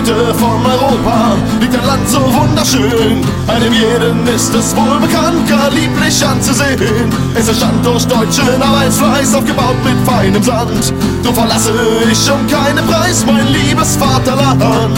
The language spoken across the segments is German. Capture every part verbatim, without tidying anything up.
Mitte von Europa liegt ein Land so wunderschön. Einem jeden ist es wohl bekannt, gar lieblich anzusehen. Es entstand durch deutschen Arbeitsfleiß, aufgebaut mit feinem Sand. Drum verlasse ich um keinen Preis mein liebes Vaterland.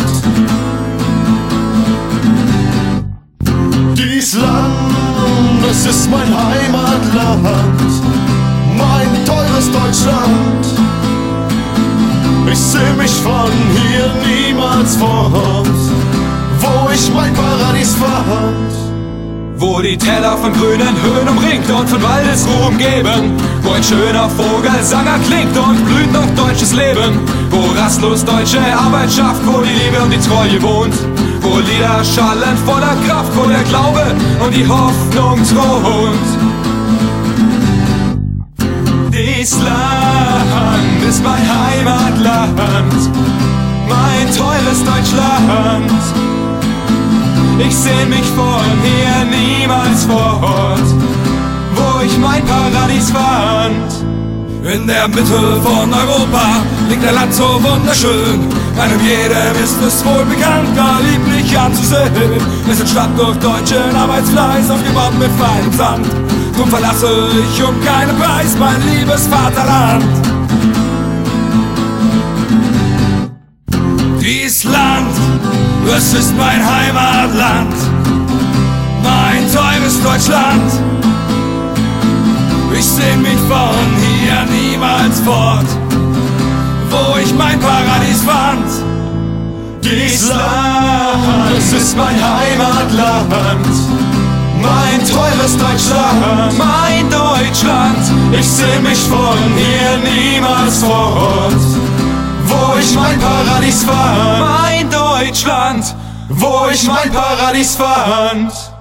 Dies Land, es ist mein Heimatland, mein teures Deutschland. Ich seh mich von hier niemals fort, wo ich mein Paradies fand. Wo die Täler von grünen Höhen umringt und von Waldesruhe umgeben, wo ein schöner Vogelsang erklingt und blüht noch deutsches Leben, wo rastlos deutsche Arbeit schafft, wo die Liebe und die Treue wohnt, wo Lieder schallen voller Kraft, wo der Glaube und die Hoffnung thront. Dies Land ist mein Heimatland, mein teures Deutschland. Ich seh mich von hier niemals fort, wo ich mein Paradies fand. In der Mitte von Europa liegt ein Land so wunderschön. Einem jedem ist es wohl bekannt, gar lieblich anzusehen. Es entstand durch deutschen Arbeitsfleiß, aufgebaut mit feinem Sand. Drum verlasse ich um keinen Preis mein liebes Vaterland. Dies Land, es ist mein Heimatland, mein teures Deutschland. Ich seh mich von hier niemals fort, wo ich mein Paradies fand. Dies Land, es ist mein Heimatland, mein teures Deutschland, Mein Deutschland, ich seh mich von hier niemals fort, wo ich mein Paradies fand. mein Deutschland, Wo ich mein Paradies fand.